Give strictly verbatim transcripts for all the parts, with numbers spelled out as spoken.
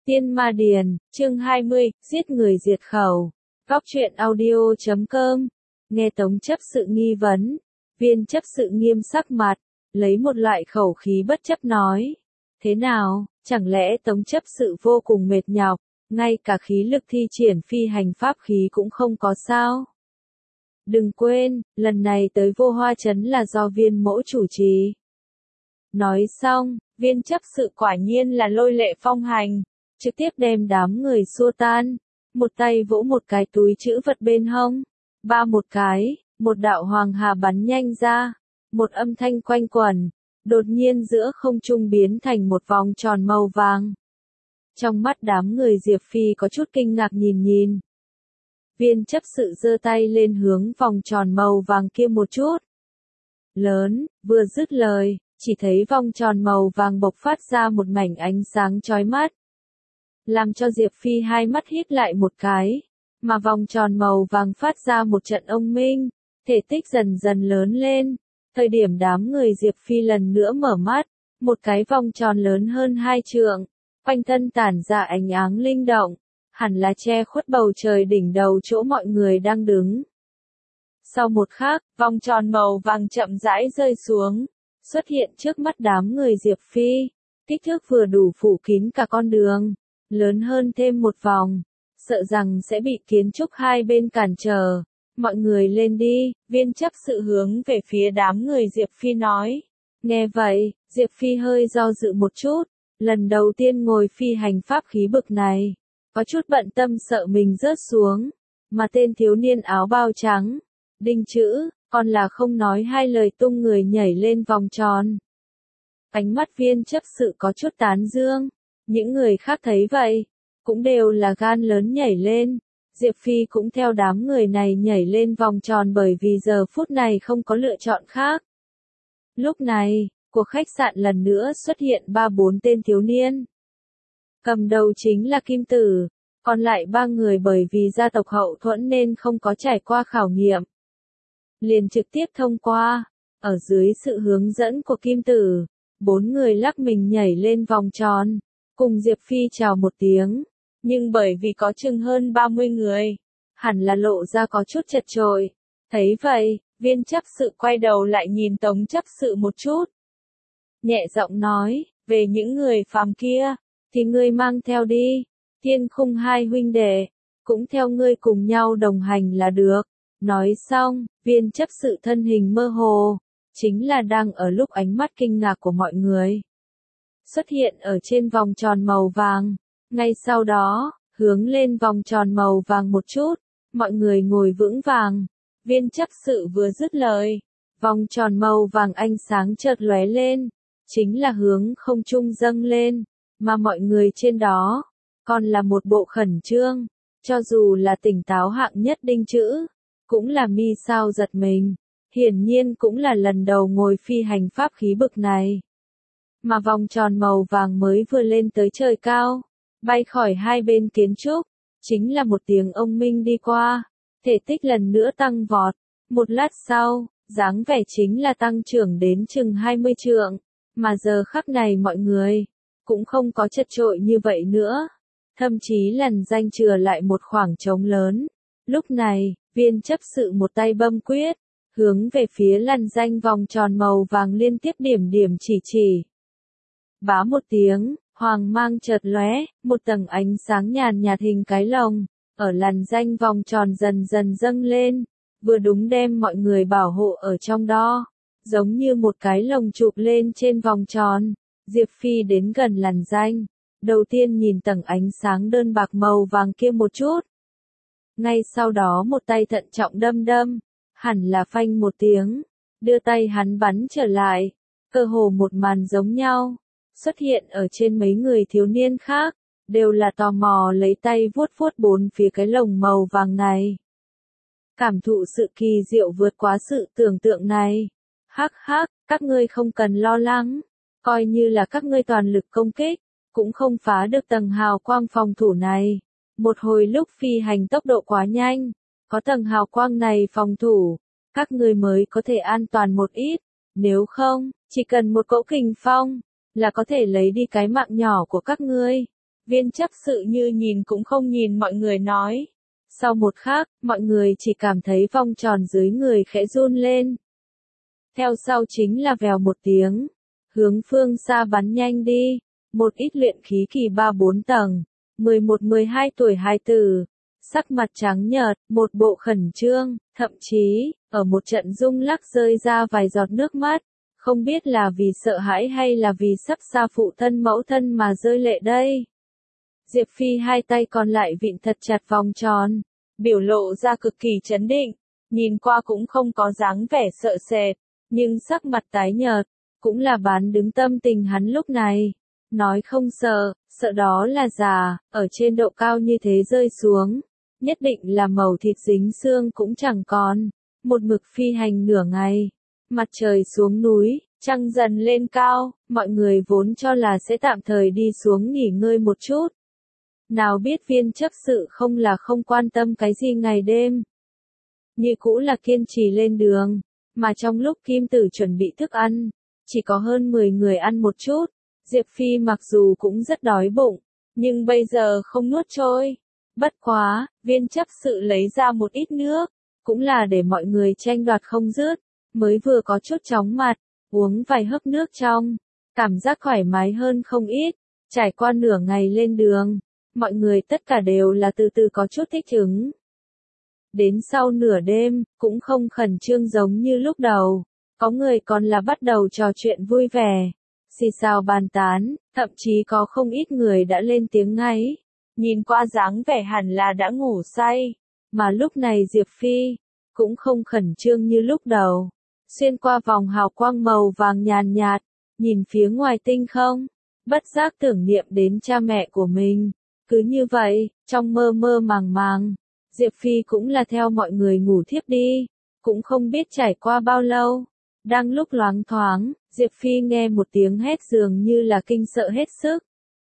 Tiên Ma Điền, chương hai mươi, giết người diệt khẩu. Góc truyện audio chấm com. Nghe Tống chấp sự nghi vấn. Viên chấp sự nghiêm sắc mặt, lấy một loại khẩu khí bất chấp nói. Thế nào, chẳng lẽ Tống chấp sự vô cùng mệt nhọc, ngay cả khí lực thi triển phi hành pháp khí cũng không có sao? Đừng quên, lần này tới Vô Hoa Trấn là do viên mỗ chủ trì. Nói xong, viên chấp sự quả nhiên là lôi lệ phong hành, trực tiếp đem đám người xua tan, một tay vỗ một cái túi trữ vật bên hông, ba một cái, một đạo hoàng hà bắn nhanh ra, một âm thanh quanh quẩn, đột nhiên giữa không trung biến thành một vòng tròn màu vàng. Trong mắt đám người Diệp Phi có chút kinh ngạc nhìn nhìn. Viên chấp sự giơ tay lên hướng vòng tròn màu vàng kia một chút. Lớn, vừa dứt lời, chỉ thấy vòng tròn màu vàng bộc phát ra một mảnh ánh sáng chói mắt. Làm cho Diệp Phi hai mắt híp lại một cái, mà vòng tròn màu vàng phát ra một trận ông minh, thể tích dần dần lớn lên. Thời điểm đám người Diệp Phi lần nữa mở mắt, một cái vòng tròn lớn hơn hai trượng, quanh thân tản ra ánh áng linh động, hẳn là che khuất bầu trời đỉnh đầu chỗ mọi người đang đứng. Sau một khắc, vòng tròn màu vàng chậm rãi rơi xuống, xuất hiện trước mắt đám người Diệp Phi, kích thước vừa đủ phủ kín cả con đường, lớn hơn thêm một vòng, sợ rằng sẽ bị kiến trúc hai bên cản trở. Mọi người lên đi, viên chấp sự hướng về phía đám người Diệp Phi nói. Nghe vậy, Diệp Phi hơi do dự một chút, lần đầu tiên ngồi phi hành pháp khí bực này, có chút bận tâm sợ mình rớt xuống, mà tên thiếu niên áo bao trắng, đinh chữ, còn là không nói hai lời tung người nhảy lên vòng tròn. Ánh mắt viên chấp sự có chút tán dương, những người khác thấy vậy, cũng đều là gan lớn nhảy lên. Diệp Phi cũng theo đám người này nhảy lên vòng tròn bởi vì giờ phút này không có lựa chọn khác. Lúc này, cuộc khách sạn lần nữa xuất hiện ba bốn tên thiếu niên. Cầm đầu chính là Kim Tử, còn lại ba người bởi vì gia tộc hậu thuẫn nên không có trải qua khảo nghiệm. Liền trực tiếp thông qua, ở dưới sự hướng dẫn của Kim Tử, bốn người lắc mình nhảy lên vòng tròn, cùng Diệp Phi chào một tiếng. Nhưng bởi vì có chừng hơn ba mươi người, hẳn là lộ ra có chút chật chội. Thấy vậy, viên chấp sự quay đầu lại nhìn Tống chấp sự một chút. Nhẹ giọng nói, về những người phàm kia, thì ngươi mang theo đi, Thiên Khung hai huynh đệ, cũng theo ngươi cùng nhau đồng hành là được. Nói xong, viên chấp sự thân hình mơ hồ, chính là đang ở lúc ánh mắt kinh ngạc của mọi người xuất hiện ở trên vòng tròn màu vàng. Ngay sau đó, hướng lên vòng tròn màu vàng một chút, mọi người ngồi vững vàng. Viên chấp sự vừa dứt lời, vòng tròn màu vàng ánh sáng chợt lóe lên, chính là hướng không trung dâng lên, mà mọi người trên đó, còn là một bộ khẩn trương, cho dù là tỉnh táo hạng nhất đinh chữ, cũng là mi sao giật mình, hiển nhiên cũng là lần đầu ngồi phi hành pháp khí bực này. Mà vòng tròn màu vàng mới vừa lên tới trời cao, bay khỏi hai bên kiến trúc, chính là một tiếng ông minh đi qua, thể tích lần nữa tăng vọt, một lát sau, dáng vẻ chính là tăng trưởng đến chừng hai mươi trượng, mà giờ khắc này mọi người, cũng không có chật chội như vậy nữa, thậm chí lằn danh chừa lại một khoảng trống lớn. Lúc này, viên chấp sự một tay bấm quyết, hướng về phía lằn danh vòng tròn màu vàng liên tiếp điểm điểm chỉ chỉ. Bá một tiếng, hoàng mang chợt lóe, một tầng ánh sáng nhàn nhạt hình cái lồng, ở làn danh vòng tròn dần dần dâng lên, vừa đúng đem mọi người bảo hộ ở trong đó, giống như một cái lồng chụp lên trên vòng tròn. Diệp Phi đến gần làn danh, đầu tiên nhìn tầng ánh sáng đơn bạc màu vàng kia một chút. Ngay sau đó một tay thận trọng đâm đâm, hẳn là phanh một tiếng, đưa tay hắn bắn trở lại, cơ hồ một màn giống nhau. Xuất hiện ở trên mấy người thiếu niên khác, đều là tò mò lấy tay vuốt vuốt bốn phía cái lồng màu vàng này. Cảm thụ sự kỳ diệu vượt quá sự tưởng tượng này. Hắc hắc, các ngươi không cần lo lắng, coi như là các ngươi toàn lực công kích, cũng không phá được tầng hào quang phòng thủ này. Một hồi lúc phi hành tốc độ quá nhanh, có tầng hào quang này phòng thủ, các ngươi mới có thể an toàn một ít, nếu không, chỉ cần một cỗ kình phong, là có thể lấy đi cái mạng nhỏ của các ngươi. Viên chấp sự như nhìn cũng không nhìn mọi người nói. Sau một khắc, mọi người chỉ cảm thấy vòng tròn dưới người khẽ run lên. Theo sau chính là vèo một tiếng. Hướng phương xa bắn nhanh đi. Một ít luyện khí kỳ ba bốn tầng. mười một mười hai tuổi hài tử. Sắc mặt trắng nhợt, một bộ khẩn trương, thậm chí, ở một trận rung lắc rơi ra vài giọt nước mắt. Không biết là vì sợ hãi hay là vì sắp xa phụ thân mẫu thân mà rơi lệ đây. Diệp Phi hai tay còn lại vịn thật chặt vòng tròn, biểu lộ ra cực kỳ trấn định, nhìn qua cũng không có dáng vẻ sợ sệt, nhưng sắc mặt tái nhợt, cũng là bán đứng tâm tình hắn lúc này. Nói không sợ, sợ đó là già, ở trên độ cao như thế rơi xuống, nhất định là màu thịt dính xương cũng chẳng còn. Một mực phi hành nửa ngày, mặt trời xuống núi, trăng dần lên cao, mọi người vốn cho là sẽ tạm thời đi xuống nghỉ ngơi một chút. Nào biết viên chấp sự không là không quan tâm cái gì ngày đêm. Như cũ là kiên trì lên đường, mà trong lúc Kim Tử chuẩn bị thức ăn, chỉ có hơn mười người ăn một chút. Diệp Phi mặc dù cũng rất đói bụng, nhưng bây giờ không nuốt trôi. Bất quá, viên chấp sự lấy ra một ít nước, cũng là để mọi người tranh đoạt không dứt, mới vừa có chút chóng mặt, uống vài hớp nước trong, cảm giác thoải mái hơn không ít. Trải qua nửa ngày lên đường, mọi người tất cả đều là từ từ có chút thích ứng. Đến sau nửa đêm, cũng không khẩn trương giống như lúc đầu, có người còn là bắt đầu trò chuyện vui vẻ, xì xào bàn tán, thậm chí có không ít người đã lên tiếng ngáy, nhìn qua dáng vẻ hẳn là đã ngủ say, mà lúc này Diệp Phi cũng không khẩn trương như lúc đầu, xuyên qua vòng hào quang màu vàng nhàn nhạt, nhìn phía ngoài tinh không, bất giác tưởng niệm đến cha mẹ của mình. Cứ như vậy, trong mơ mơ màng màng, Diệp Phi cũng là theo mọi người ngủ thiếp đi, cũng không biết trải qua bao lâu. Đang lúc loáng thoáng, Diệp Phi nghe một tiếng hét dường như là kinh sợ hết sức.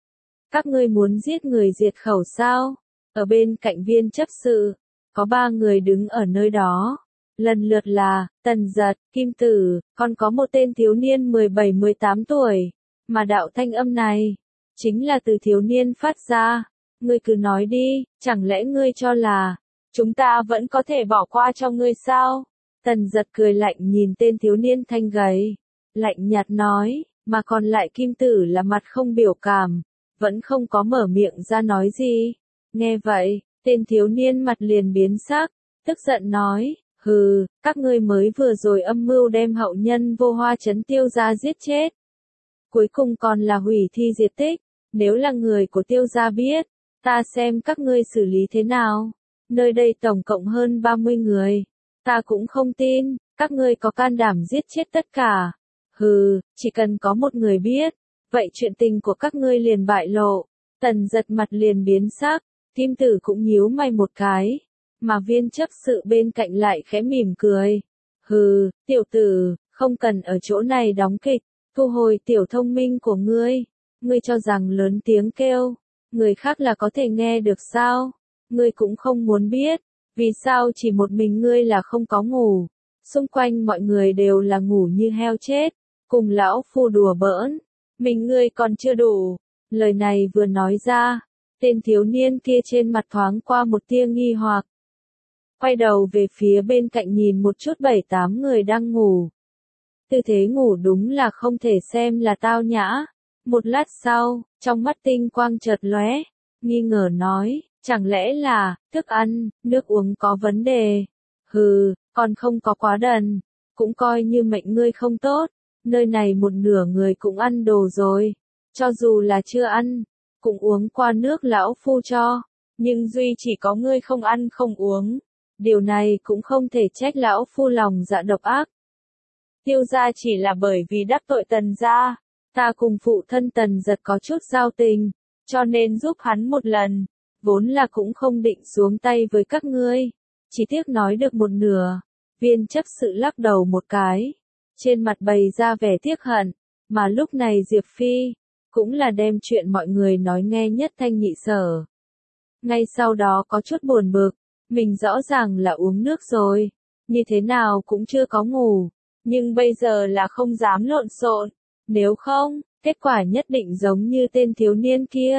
Các ngươi muốn giết người diệt khẩu sao? Ở bên cạnh viên chấp sự, có ba người đứng ở nơi đó. Lần lượt là, Tần Giật, Kim Tử, còn có một tên thiếu niên mười bảy mười tám tuổi. Mà đạo thanh âm này, chính là từ thiếu niên phát ra. Ngươi cứ nói đi, chẳng lẽ ngươi cho là, chúng ta vẫn có thể bỏ qua cho ngươi sao? Tần Giật cười lạnh nhìn tên thiếu niên thanh gầy, lạnh nhạt nói, mà còn lại Kim Tử là mặt không biểu cảm, vẫn không có mở miệng ra nói gì. Nghe vậy, tên thiếu niên mặt liền biến sắc, tức giận nói, hừ, các ngươi mới vừa rồi âm mưu đem hậu nhân Vô Hoa Trấn Tiêu gia giết chết. Cuối cùng còn là hủy thi diệt tích, nếu là người của Tiêu gia biết, ta xem các ngươi xử lý thế nào. Nơi đây tổng cộng hơn ba mươi người, ta cũng không tin, các ngươi có can đảm giết chết tất cả. Hừ, chỉ cần có một người biết, vậy chuyện tình của các ngươi liền bại lộ. Tần Giật mặt liền biến sắc, Kim Tử cũng nhíu mày một cái, mà viên chấp sự bên cạnh lại khẽ mỉm cười. Hừ, tiểu tử, không cần ở chỗ này đóng kịch, thu hồi tiểu thông minh của ngươi. Ngươi cho rằng lớn tiếng kêu, người khác là có thể nghe được sao? Ngươi cũng không muốn biết, vì sao chỉ một mình ngươi là không có ngủ. Xung quanh mọi người đều là ngủ như heo chết, cùng lão phu đùa bỡn. Mình ngươi còn chưa đủ. Lời này vừa nói ra, tên thiếu niên kia trên mặt thoáng qua một tia nghi hoặc. Quay đầu về phía bên cạnh nhìn một chút bảy tám người đang ngủ. Tư thế ngủ đúng là không thể xem là tao nhã. Một lát sau, trong mắt tinh quang chợt lóe, nghi ngờ nói, chẳng lẽ là, thức ăn, nước uống có vấn đề? Hừ, còn không có quá đần, cũng coi như mệnh ngươi không tốt, nơi này một nửa người cũng ăn đồ rồi, cho dù là chưa ăn, cũng uống qua nước lão phu cho, nhưng duy chỉ có ngươi không ăn không uống, điều này cũng không thể trách lão phu lòng dạ độc ác. Tiêu gia chỉ là bởi vì đắc tội Tần gia, ta cùng phụ thân Tần Giật có chút giao tình, cho nên giúp hắn một lần, vốn là cũng không định xuống tay với các ngươi, chỉ tiếc nói được một nửa. Viên chấp sự lắc đầu một cái, trên mặt bày ra vẻ tiếc hận, mà lúc này Diệp Phi cũng là đem chuyện mọi người nói nghe nhất thanh nhị sở. Ngay sau đó có chút buồn bực, mình rõ ràng là uống nước rồi, như thế nào cũng chưa có ngủ, nhưng bây giờ là không dám lộn xộn, nếu không, kết quả nhất định giống như tên thiếu niên kia,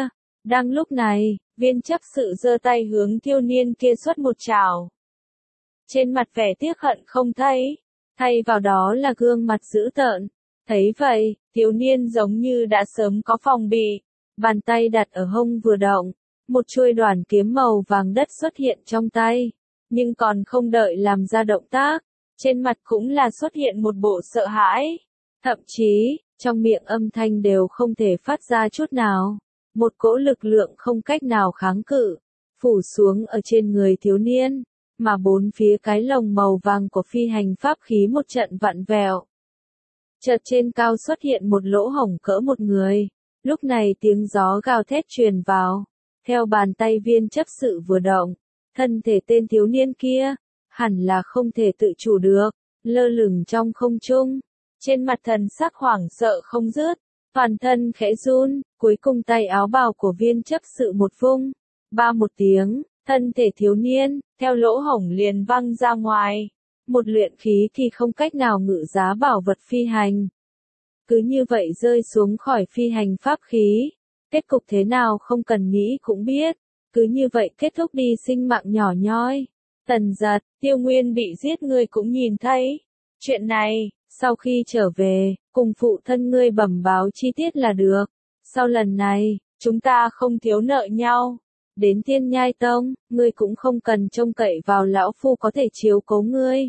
Đang lúc này, viên chấp sự giơ tay hướng thiếu niên kia xuất một trảo. Trên mặt vẻ tiếc hận không thấy, thay vào đó là gương mặt dữ tợn. Thấy vậy, thiếu niên giống như đã sớm có phòng bị, bàn tay đặt ở hông vừa động, một chuôi đoản kiếm màu vàng đất xuất hiện trong tay, nhưng còn không đợi làm ra động tác, trên mặt cũng là xuất hiện một bộ sợ hãi, thậm chí, trong miệng âm thanh đều không thể phát ra chút nào, một cỗ lực lượng không cách nào kháng cự, phủ xuống ở trên người thiếu niên, mà bốn phía cái lồng màu vàng của phi hành pháp khí một trận vặn vẹo. Chợt trên cao xuất hiện một lỗ hổng cỡ một người, lúc này tiếng gió gào thét truyền vào, theo bàn tay viên chấp sự vừa động, thân thể tên thiếu niên kia, hẳn là không thể tự chủ được, lơ lửng trong không trung, trên mặt thần sắc hoảng sợ không dứt, toàn thân khẽ run, cuối cùng tay áo bào của viên chấp sự một vung, ba một tiếng, thân thể thiếu niên, theo lỗ hổng liền văng ra ngoài. Một luyện khí thì không cách nào ngự giá bảo vật phi hành. Cứ như vậy rơi xuống khỏi phi hành pháp khí. Kết cục thế nào không cần nghĩ cũng biết. Cứ như vậy kết thúc đi sinh mạng nhỏ nhoi. Tần Giật, Tiêu Nguyên bị giết ngươi cũng nhìn thấy. Chuyện này, sau khi trở về, cùng phụ thân ngươi bẩm báo chi tiết là được. Sau lần này, chúng ta không thiếu nợ nhau. Đến Thiên Nhai Tông, ngươi cũng không cần trông cậy vào lão phu có thể chiếu cố ngươi.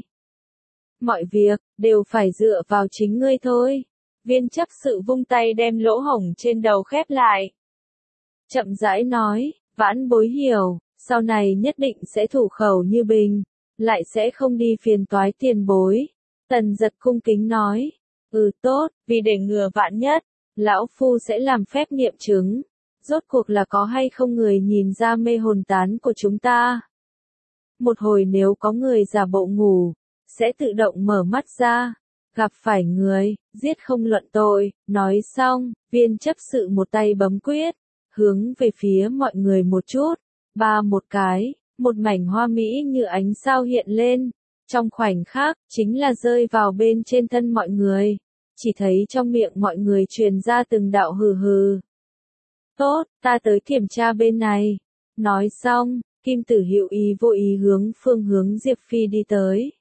Mọi việc, đều phải dựa vào chính ngươi thôi. Viên chấp sự vung tay đem lỗ hổng trên đầu khép lại. Chậm rãi nói, vãn bối hiểu, sau này nhất định sẽ thủ khẩu như bình, lại sẽ không đi phiền toái tiền bối. Tần Giật cung kính nói, ừ tốt, vì để ngừa vạn nhất, lão phu sẽ làm phép nghiệm chứng. Rốt cuộc là có hay không người nhìn ra mê hồn tán của chúng ta. Một hồi nếu có người giả bộ ngủ, sẽ tự động mở mắt ra, gặp phải người, giết không luận tội, nói xong, viên chấp sự một tay bấm quyết, hướng về phía mọi người một chút, ba một cái, một mảnh hoa mỹ như ánh sao hiện lên, trong khoảnh khắc, chính là rơi vào bên trên thân mọi người, chỉ thấy trong miệng mọi người truyền ra từng đạo hừ hừ. Tốt, ta tới kiểm tra bên này. Nói xong, Kim Tử hữu ý vô ý hướng phương hướng Diệp Phi đi tới.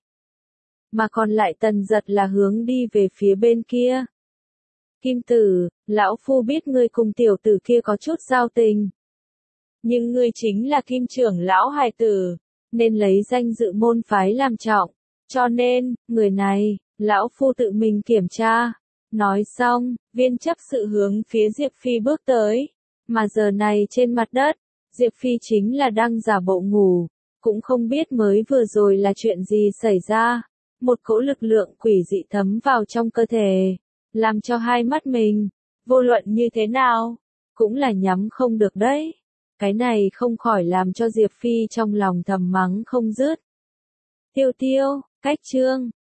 Mà còn lại Tần Giật là hướng đi về phía bên kia. Kim Tử, lão phu biết ngươi cùng tiểu tử kia có chút giao tình. Nhưng ngươi chính là Kim trưởng lão hài tử, nên lấy danh dự môn phái làm trọng. Cho nên, người này, lão phu tự mình kiểm tra. Nói xong, viên chấp sự hướng phía Diệp Phi bước tới. Mà giờ này trên mặt đất, Diệp Phi chính là đang giả bộ ngủ, cũng không biết mới vừa rồi là chuyện gì xảy ra. Một cỗ lực lượng quỷ dị thấm vào trong cơ thể, làm cho hai mắt mình, vô luận như thế nào, cũng là nhắm không được đấy. Cái này không khỏi làm cho Diệp Phi trong lòng thầm mắng không dứt. Tiêu tiêu, cách chương.